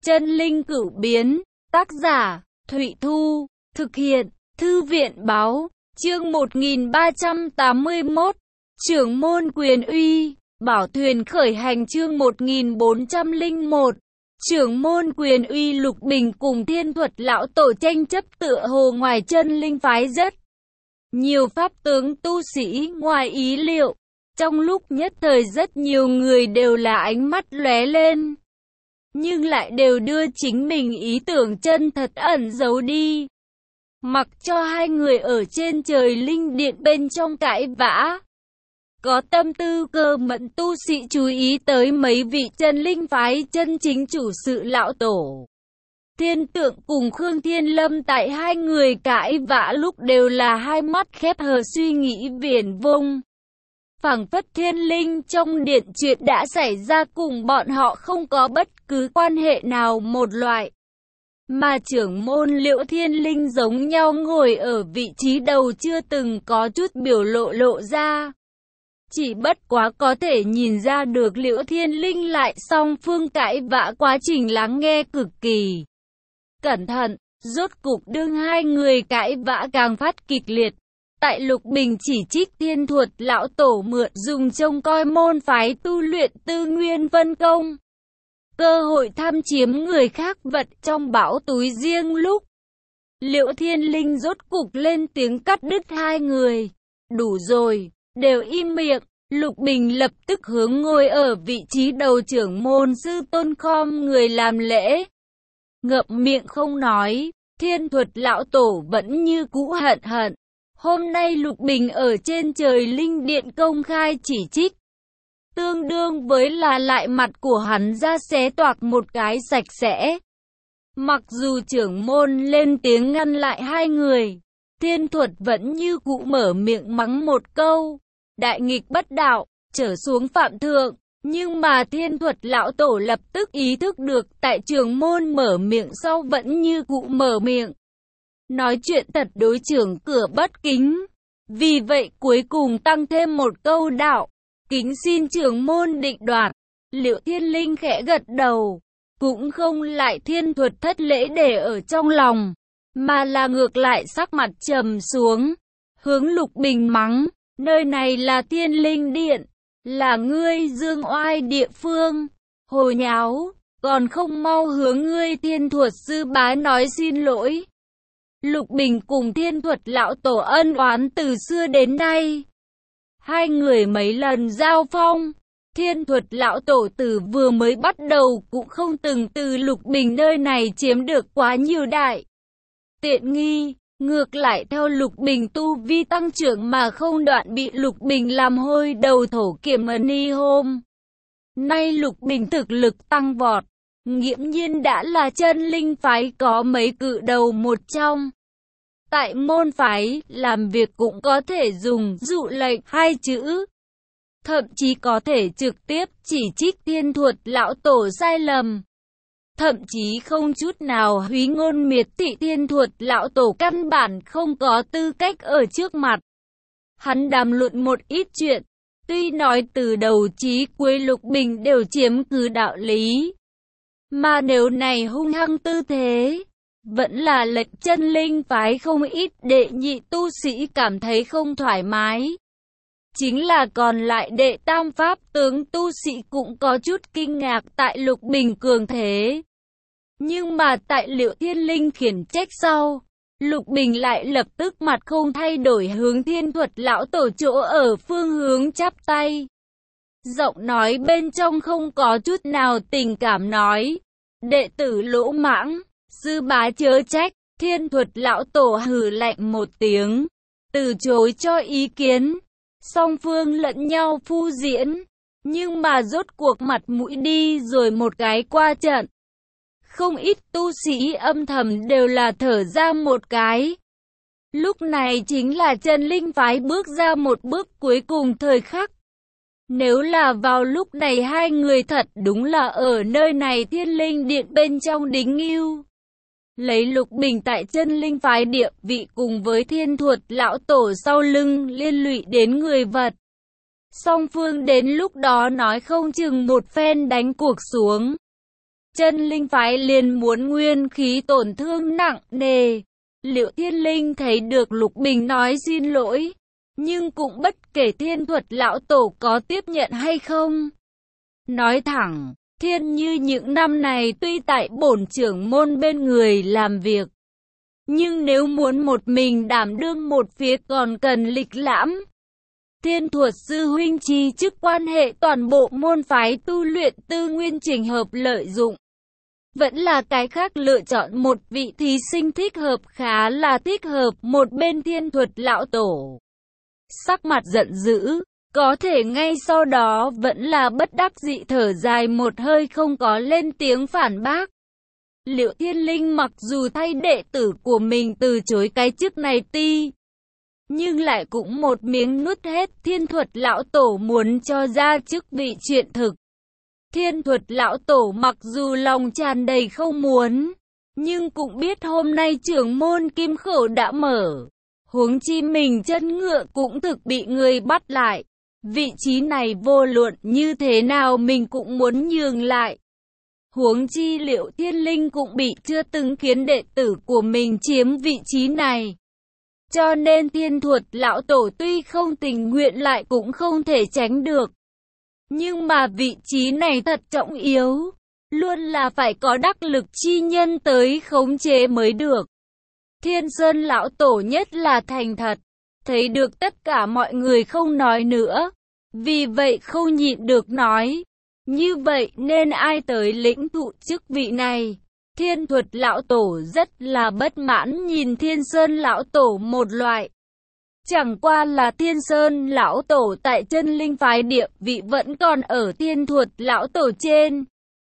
Chân linh cửu biến, tác giả, Thụy Thu, thực hiện, Thư viện báo, chương 1381, trưởng môn quyền uy, bảo thuyền khởi hành chương 1401, trưởng môn quyền uy. Lục Bình cùng Thiên Thuật lão tổ tranh chấp tựa hồ ngoài chân linh phái rất nhiều pháp tướng tu sĩ ngoài ý liệu. Trong lúc nhất thời rất nhiều người đều là ánh mắt lóe lên, nhưng lại đều đưa chính mình ý tưởng chân thật ẩn giấu đi, mặc cho hai người ở trên trời linh điện bên trong cãi vã. Có tâm tư cơ mẫn tu sĩ chú ý tới mấy vị chân linh phái chân chính chủ sự lão tổ. Thiên Tượng cùng Khương Thiên Lâm tại hai người cãi vã lúc đều là hai mắt khép hờ suy nghĩ viển vông. Phảng phất thiên linh trong điện chuyện đã xảy ra cùng bọn họ không có bất cứ quan hệ nào một loại. Mà trưởng môn Liễu Thiên Linh giống nhau ngồi ở vị trí đầu chưa từng có chút biểu lộ ra. Chỉ bất quá có thể nhìn ra được Liễu Thiên Linh lại song phương cãi vã quá trình lắng nghe cực kỳ cẩn thận. Rốt cục đương hai người cãi vã càng phát kịch liệt. Tại Lục Bình chỉ trích Thiên Thuật lão tổ mượn dùng trông coi môn phái tu luyện Tư Nguyên Vân Công, cơ hội tham chiếm người khác vật trong bão túi riêng lúc, Liễu Thiên Linh rốt cục lên tiếng cắt đứt hai người. Đủ rồi, đều im miệng. Lục Bình lập tức hướng ngồi ở vị trí đầu trưởng môn sư tôn khom người làm lễ, ngậm miệng không nói. Thiên Thuật lão tổ vẫn như cũ hận. Hôm nay Lục Bình ở trên trời linh điện công khai chỉ trích, tương đương với là lại mặt của hắn ra xé toạc một cái sạch sẽ. Mặc dù trưởng môn lên tiếng ngăn lại hai người, Thiên Thuật vẫn như cũ mở miệng mắng một câu, đại nghịch bất đạo, trở xuống phạm thượng. Nhưng mà Thiên Thuật lão tổ lập tức ý thức được tại trưởng môn mở miệng sau vẫn như cũ mở miệng, nói chuyện thật đối trưởng cửa bất kính. Vì vậy cuối cùng tăng thêm một câu đạo, kính xin trưởng môn định đoạt. Liễu Thiên Linh khẽ gật đầu, cũng không lại Thiên Thuật thất lễ để ở trong lòng, mà là ngược lại sắc mặt trầm xuống, hướng Lục Bình mắng, nơi này là Thiên Linh Điện, là ngươi dương oai địa phương, hồ nháo, còn không mau hướng ngươi Thiên Thuật sư bá nói xin lỗi. Lục Bình cùng Thiên Thuật lão tổ ân oán từ xưa đến nay, hai người mấy lần giao phong. Thiên Thuật lão tổ từ vừa mới bắt đầu cũng không từng từ Lục Bình nơi này chiếm được quá nhiều đại tiện nghi, ngược lại theo Lục Bình tu vi tăng trưởng mà không đoạn bị Lục Bình làm hôi đầu thổ kiểm ni hôm nay. Lục Bình thực lực tăng vọt, nghiễm nhiên đã là chân linh phái có mấy cự đầu một trong. Tại môn phái, làm việc cũng có thể dùng dụ lệnh hai chữ, thậm chí có thể trực tiếp chỉ trích Thiên Thuật lão tổ sai lầm, thậm chí không chút nào húy ngôn miệt thị. Thiên Thuật lão tổ căn bản không có tư cách ở trước mặt hắn đàm luận một ít chuyện. Tuy nói từ đầu chí cuối Lục Bình đều chiếm cứ đạo lý, mà nếu này hung hăng tư thế, vẫn là lệnh chân linh phái không ít đệ nhị tu sĩ cảm thấy không thoải mái. Chính là còn lại đệ tam pháp tướng tu sĩ cũng có chút kinh ngạc tại Lục Bình cường thế. Nhưng mà tại Liễu Thiên Linh khiển trách sau, Lục Bình lại lập tức mặt không thay đổi hướng Thiên Thuật lão tổ chỗ ở phương hướng chắp tay. Giọng nói bên trong không có chút nào tình cảm nói, đệ tử lỗ mãng, sư bá chớ trách. Thiên Thuật lão tổ hừ lạnh một tiếng, từ chối cho ý kiến. Song phương lẫn nhau phu diễn, nhưng mà rốt cuộc mặt mũi đi rồi một cái qua trận. Không ít tu sĩ âm thầm đều là thở ra một cái. Lúc này chính là chân linh phái bước ra một bước cuối cùng thời khắc. Nếu là vào lúc này hai người thật đúng là ở nơi này Thiên Linh Điện bên trong đính ưu. Lấy Lục Bình tại chân linh phái địa vị cùng với Thiên Thuật lão tổ sau lưng liên lụy đến người vật, song phương đến lúc đó nói không chừng một phen đánh cuộc xuống. Chân linh phái liền muốn nguyên khí tổn thương nặng nề. Liệu Thiên Linh thấy được Lục Bình nói xin lỗi, nhưng cũng bất kể Thiên Thuật lão tổ có tiếp nhận hay không. Nói thẳng, Thiên Như những năm này tuy tại bổn trưởng môn bên người làm việc, nhưng nếu muốn một mình đảm đương một phía còn cần lịch lãm. Thiên Thuật sư huynh trí chức quan hệ toàn bộ môn phái tu luyện tư nguyên trình hợp lợi dụng. Vẫn là cái khác lựa chọn một vị thí sinh thích hợp khá là thích hợp một bên Thiên Thuật lão tổ. Sắc mặt giận dữ, có thể ngay sau đó vẫn là bất đắc dĩ thở dài một hơi không có lên tiếng phản bác. Liệu Thiên Linh mặc dù thay đệ tử của mình từ chối cái chức này nhưng lại cũng một miếng nuốt hết Thiên Thuật lão tổ muốn cho ra chức vị chuyện thực. Thiên Thuật lão tổ mặc dù lòng tràn đầy không muốn, nhưng cũng biết hôm nay trưởng môn kim khẩu đã mở. Huống chi mình chân ngựa cũng thực bị người bắt lại. Vị trí này vô luận như thế nào mình cũng muốn nhường lại. Huống chi Liệu Thiên Linh cũng bị chưa từng khiến đệ tử của mình chiếm vị trí này. Cho nên Thiên Thuật lão tổ tuy không tình nguyện lại cũng không thể tránh được. Nhưng mà vị trí này thật trọng yếu, luôn là phải có đắc lực chi nhân tới khống chế mới được. Thiên Sơn lão tổ nhất là thành thật, thấy được tất cả mọi người không nói nữa, vì vậy không nhịn được nói, như vậy nên ai tới lĩnh thụ chức vị này. Thiên Thuật lão tổ rất là bất mãn nhìn Thiên Sơn lão tổ một loại. Chẳng qua là Thiên Sơn lão tổ tại chân linh phái địa vị vẫn còn ở Thiên Thuật lão tổ trên.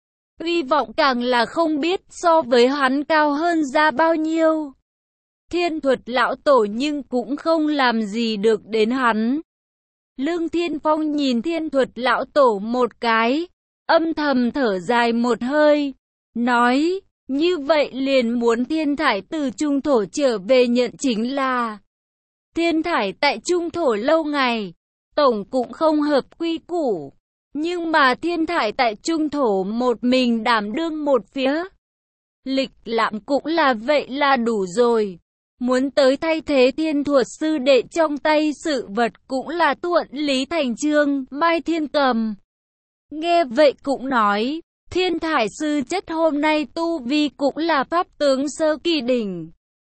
Hy vọng càng là không biết so với hắn cao hơn ra bao nhiêu. Thiên Thuật lão tổ nhưng cũng không làm gì được đến hắn. Lương Thiên Phong nhìn Thiên Thuật lão tổ một cái, âm thầm thở dài một hơi, nói, như vậy liền muốn Thiên Thải từ Trung Thổ trở về nhận chính là. Thiên Thải tại Trung Thổ lâu ngày, tổng cũng không hợp quy củ, nhưng mà Thiên Thải tại Trung Thổ một mình đảm đương một phía. Lịch lãm cũng là vậy là đủ rồi. Muốn tới thay thế Thiên Thuật sư đệ trong tay sự vật cũng là thuận lý thành chương. Mai Thiên Cầm nghe vậy cũng nói, Thiên Thải sư chất hôm nay tu vi cũng là pháp tướng sơ kỳ đỉnh.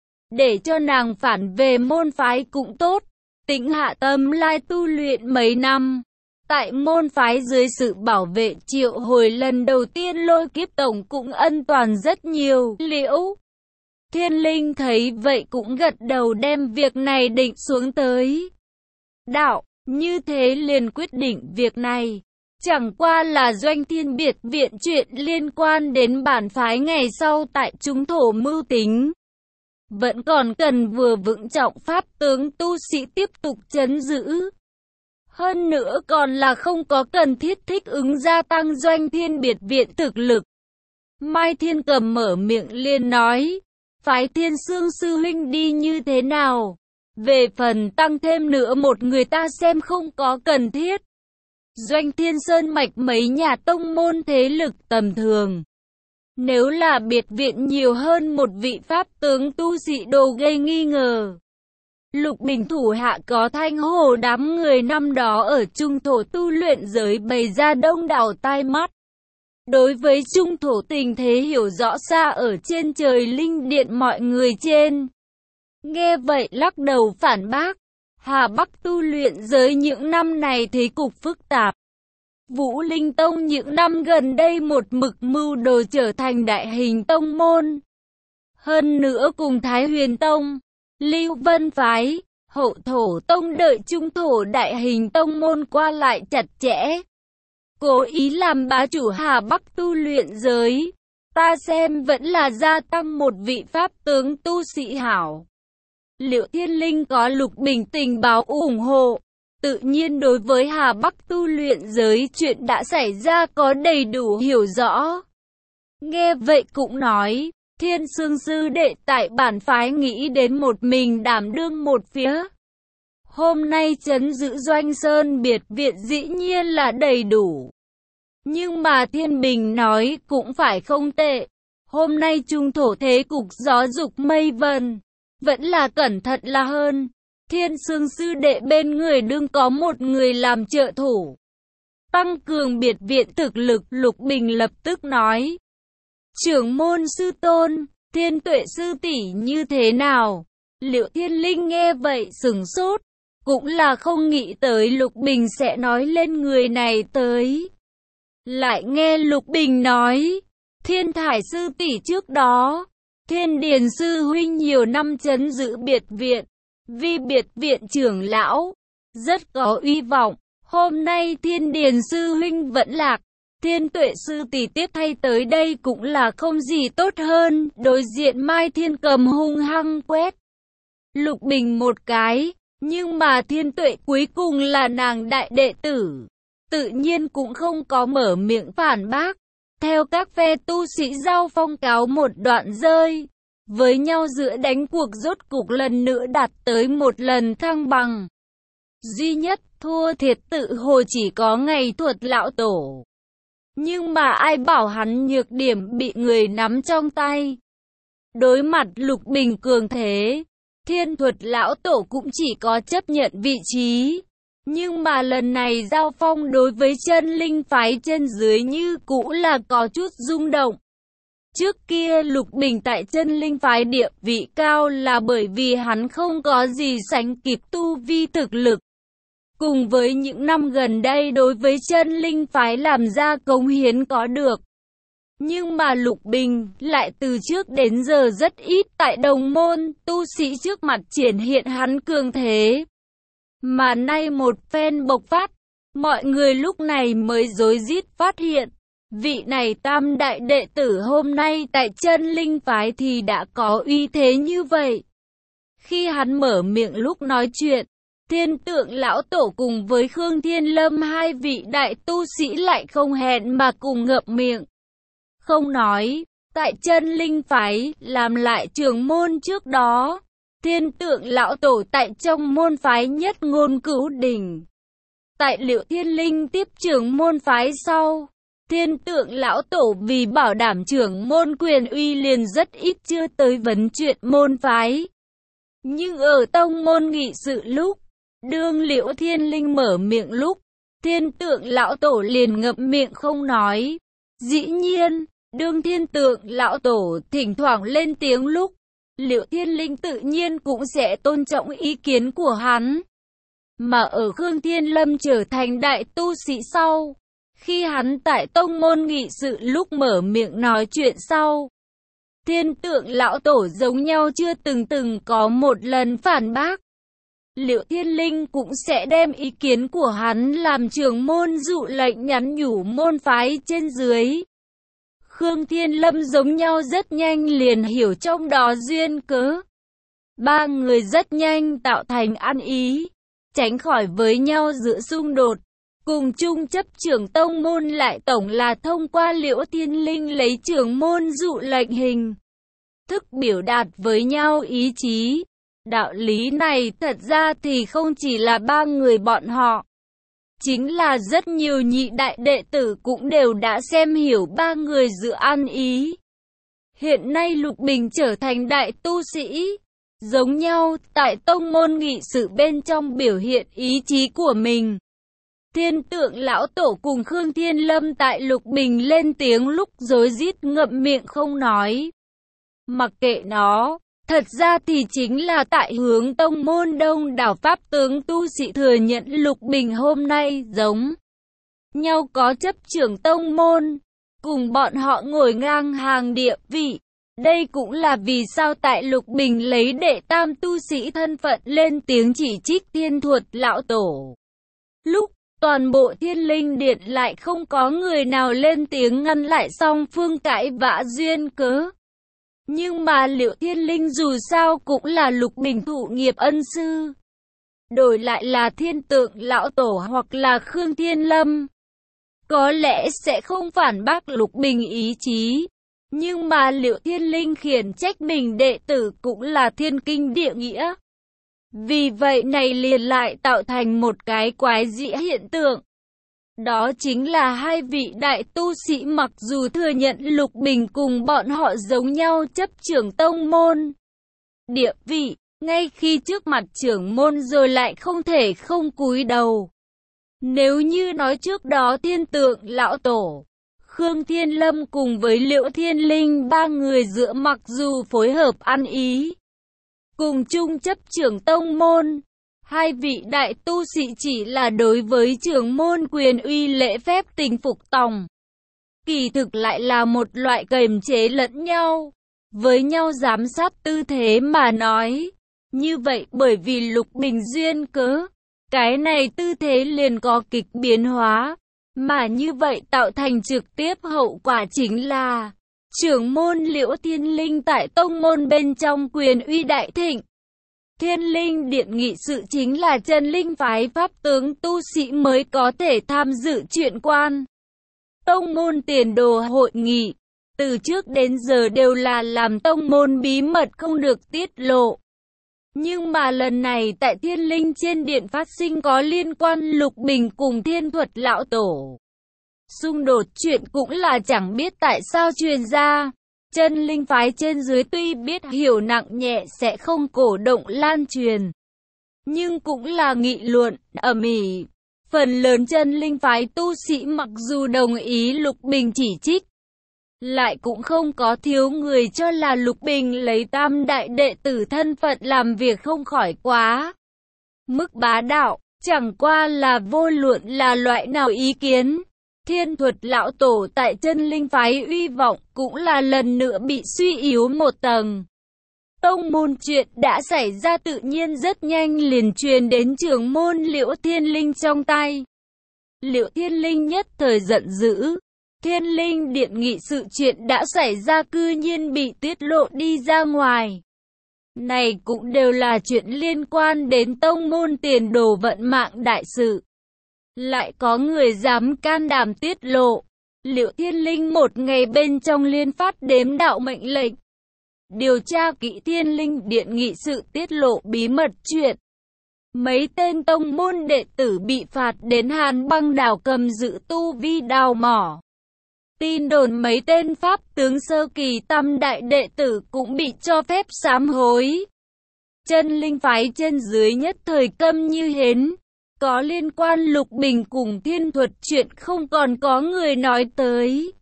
Để cho nàng phản về môn phái cũng tốt, tĩnh hạ tâm lai tu luyện mấy năm. Tại môn phái dưới sự bảo vệ triệu hồi lần đầu tiên Lôi Kiếp tổng cũng ân toàn rất nhiều. Liễu Thiên Linh thấy vậy cũng gật đầu đem việc này định xuống tới. Đạo, như thế liền quyết định việc này. Chẳng qua là Doanh Thiên biệt viện chuyện liên quan đến bản phái ngày sau tại Trung Thổ mưu tính. Vẫn còn cần vừa vững trọng pháp tướng tu sĩ tiếp tục trấn giữ. Hơn nữa còn là không có cần thiết thích ứng gia tăng Doanh Thiên biệt viện thực lực. Mai Thiên Cầm mở miệng liền nói, phái Thiên Sương sư huynh đi như thế nào? Về phần tăng thêm nữa một người ta xem không có cần thiết. Doanh Thiên Sơn mạch mấy nhà tông môn thế lực tầm thường. Nếu là biệt viện nhiều hơn một vị pháp tướng tu sĩ đồ gây nghi ngờ. Lục Bình thủ hạ có Thanh Hồ đám người năm đó ở Trung Thổ tu luyện giới bày ra đông đảo tai mắt. Đối với Trung Thổ tình thế hiểu rõ xa ở trên trời linh điện mọi người trên. Nghe vậy lắc đầu phản bác. Hà Bắc tu luyện giới những năm này thế cục phức tạp. Vũ Linh Tông những năm gần đây một mực mưu đồ trở thành đại hình tông môn. Hơn nữa cùng Thái Huyền Tông, Lưu Vân Phái, Hậu Thổ Tông đợi Trung Thổ đại hình tông môn qua lại chặt chẽ. Cố ý làm bá chủ Hà Bắc tu luyện giới. Ta xem vẫn là gia tăng một vị pháp tướng tu sĩ hảo. Liệu Thiên Linh có Lục Bình tình báo ủng hộ, tự nhiên đối với Hà Bắc tu luyện giới chuyện đã xảy ra có đầy đủ hiểu rõ. Nghe vậy cũng nói, Thiên Sương sư đệ tại bản phái nghĩ đến một mình đảm đương một phía. Hôm nay trấn giữ Doanh Sơn biệt viện dĩ nhiên là đầy đủ. Nhưng mà Thiên Bình nói cũng phải không tệ. Hôm nay trung thổ thế cục gió dục mây vần, vẫn là cẩn thận là hơn. Thiên Sương sư đệ bên người đương có một người làm trợ thủ. Tăng cường biệt viện thực lực, Lục Bình lập tức nói. Trưởng môn sư tôn, Thiên Tuệ sư tỷ như thế nào? Liệu Thiên Linh nghe vậy sửng sốt, cũng là không nghĩ tới Lục Bình sẽ nói lên người này tới. Lại nghe Lục Bình nói, Thiên Thải sư tỷ trước đó, Thiên Điền sư huynh nhiều năm trấn giữ biệt viện, vì biệt viện trưởng lão, rất có uy vọng. Hôm nay Thiên Điền sư huynh vẫn lạc, Thiên Tuệ sư tỷ tiếp thay tới đây cũng là không gì tốt hơn. Đối diện Mai Thiên Cầm hung hăng quét Lục Bình một cái, nhưng mà Thiên Tuệ cuối cùng là nàng đại đệ tử, tự nhiên cũng không có mở miệng phản bác. Theo các phe tu sĩ giao phong cáo một đoạn rơi với nhau giữa đánh cuộc rốt cục lần nữa đạt tới một lần thăng bằng. Duy nhất thua thiệt tự hồ chỉ có Ngày Thuật lão tổ. Nhưng mà ai bảo hắn nhược điểm bị người nắm trong tay. Đối mặt Lục Bình cường thế, Thiên Thuật lão tổ cũng chỉ có chấp nhận vị trí. Nhưng mà lần này giao phong đối với chân linh phái trên dưới như cũ là có chút rung động. Trước kia Lục Bình tại chân linh phái địa vị cao là bởi vì hắn không có gì sánh kịp tu vi thực lực. Cùng với những năm gần đây đối với chân linh phái làm ra cống hiến có được. Nhưng mà Lục Bình lại từ trước đến giờ rất ít tại đồng môn tu sĩ trước mặt triển hiện hắn cường thế. Mà nay một phen bộc phát, mọi người lúc này mới rối rít phát hiện, vị này tam đại đệ tử hôm nay tại chân linh phái thì đã có uy thế như vậy. Khi hắn mở miệng lúc nói chuyện, Thiên Tượng lão tổ cùng với Khương Thiên Lâm hai vị đại tu sĩ lại không hẹn mà cùng ngậm miệng. Không nói, tại chân linh phái làm lại trưởng môn trước đó, Thiên Tượng lão tổ tại trong môn phái nhất ngôn cửu đỉnh. Tại Liệu Thiên Linh tiếp trưởng môn phái sau, Thiên Tượng lão tổ vì bảo đảm trưởng môn quyền uy liền rất ít chưa tới vấn chuyện môn phái. Nhưng ở tông môn nghị sự lúc, đương Liễu Thiên Linh mở miệng lúc, Thiên Tượng lão tổ liền ngậm miệng không nói. Dĩ nhiên, đương Thiên Tượng lão tổ thỉnh thoảng lên tiếng lúc, Liễu Thiên Linh tự nhiên cũng sẽ tôn trọng ý kiến của hắn. Mà ở Khương Thiên Lâm trở thành đại tu sĩ sau, khi hắn tại tông môn nghị sự lúc mở miệng nói chuyện sau, Thiên Tượng lão tổ giống nhau chưa từng có một lần phản bác. Liễu Thiên Linh cũng sẽ đem ý kiến của hắn làm trưởng môn dụ lệnh nhắn nhủ môn phái trên dưới. Khương Thiên Lâm giống nhau rất nhanh liền hiểu trong đó duyên cớ. Ba người rất nhanh tạo thành ăn ý, tránh khỏi với nhau giữa xung đột. Cùng chung chấp trưởng tông môn lại tổng là thông qua Liễu Thiên Linh lấy trưởng môn dụ lệnh hình thức biểu đạt với nhau ý chí. Đạo lý này thật ra thì không chỉ là ba người bọn họ, chính là rất nhiều nhị đại đệ tử cũng đều đã xem hiểu ba người giữa ăn ý. Hiện nay Lục Bình trở thành đại tu sĩ, giống nhau tại tông môn nghị sự bên trong biểu hiện ý chí của mình. Thiên Tượng lão tổ cùng Khương Thiên Lâm tại Lục Bình lên tiếng lúc rối rít ngậm miệng không nói. Mặc kệ nó, thật ra thì chính là tại hướng tông môn đông đảo pháp tướng tu sĩ thừa nhận Lục Bình hôm nay giống nhau có chấp trưởng tông môn, cùng bọn họ ngồi ngang hàng địa vị. Đây cũng là vì sao tại Lục Bình lấy đệ tam tu sĩ thân phận lên tiếng chỉ trích Thiên Thuật lão tổ. Lúc toàn bộ Thiên Linh Điện lại không có người nào lên tiếng ngăn lại song phương cãi vã duyên cớ. Nhưng mà Liễu Thiên Linh dù sao cũng là Lục Bình thụ nghiệp ân sư. Đổi lại là Thiên Tượng lão tổ hoặc là Khương Thiên Lâm, có lẽ sẽ không phản bác Lục Bình ý chí. Nhưng mà Liễu Thiên Linh khiển trách mình đệ tử cũng là thiên kinh địa nghĩa. Vì vậy này liền lại tạo thành một cái quái dị hiện tượng. Đó chính là hai vị đại tu sĩ mặc dù thừa nhận Lục Bình cùng bọn họ giống nhau chấp trưởng tông môn địa vị, ngay khi trước mặt trưởng môn rồi lại không thể không cúi đầu. Nếu như nói trước đó Thiên Tượng lão tổ, Khương Thiên Lâm cùng với Liễu Thiên Linh ba người giữa mặc dù phối hợp ăn ý, cùng chung chấp trưởng tông môn, hai vị đại tu sĩ chỉ là đối với trưởng môn quyền uy lễ phép tình phục tòng. Kỳ thực lại là một loại kềm chế lẫn nhau, với nhau giám sát tư thế mà nói. Như vậy bởi vì Lục Bình duyên cớ, cái này tư thế liền có kịch biến hóa, mà như vậy tạo thành trực tiếp hậu quả chính là trưởng môn Liễu Thiên Linh tại tông môn bên trong quyền uy đại thịnh. Thiên Linh Điện nghị sự chính là chân linh phái pháp tướng tu sĩ mới có thể tham dự chuyện quan. Tông môn tiền đồ hội nghị, từ trước đến giờ đều là làm tông môn bí mật không được tiết lộ. Nhưng mà lần này tại Thiên Linh trên điện phát sinh có liên quan Lục Bình cùng Thiên Thuật lão tổ. Xung đột chuyện cũng là chẳng biết tại sao truyền ra. Chân linh phái trên dưới tuy biết hiểu nặng nhẹ sẽ không cổ động lan truyền, nhưng cũng là nghị luận ầm ĩ. Phần lớn chân linh phái tu sĩ mặc dù đồng ý Lục Bình chỉ trích, lại cũng không có thiếu người cho là Lục Bình lấy tam đại đệ tử thân phận làm việc không khỏi quá mức bá đạo, chẳng qua là vô luận là loại nào ý kiến. Thiên Thuật lão tổ tại chân linh phái uy vọng cũng là lần nữa bị suy yếu một tầng. Tông môn chuyện đã xảy ra tự nhiên rất nhanh liền truyền đến trưởng môn Liễu Thiên Linh trong tay. Liễu Thiên Linh nhất thời giận dữ. Thiên Linh Điện nghị sự chuyện đã xảy ra cư nhiên bị tiết lộ đi ra ngoài. Này cũng đều là chuyện liên quan đến tông môn tiền đồ vận mạng đại sự. Lại có người dám can đảm tiết lộ. Liễu Thiên Linh một ngày bên trong liên phát đếm đạo mệnh lệnh, điều tra kỹ Thiên Linh Điện nghị sự tiết lộ bí mật chuyện. Mấy tên tông môn đệ tử bị phạt đến Hàn Băng đảo cầm giữ tu vi đào mỏ. Tin đồn mấy tên pháp tướng sơ kỳ tam đại đệ tử cũng bị cho phép sám hối. Chân linh phái trên dưới nhất thời câm như hến. Có liên quan Lục Bình cùng Thiên Thuật chuyện không còn có người nói tới.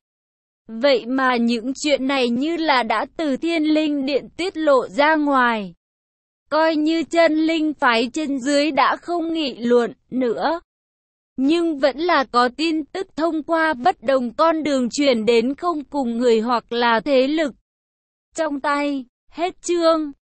Vậy mà những chuyện này như là đã từ Thiên Linh Điện tiết lộ ra ngoài. Coi như chân linh phái trên dưới đã không nghị luận nữa. Nhưng vẫn là có tin tức thông qua bất đồng con đường truyền đến không cùng người hoặc là thế lực. Trong tay, hết chương.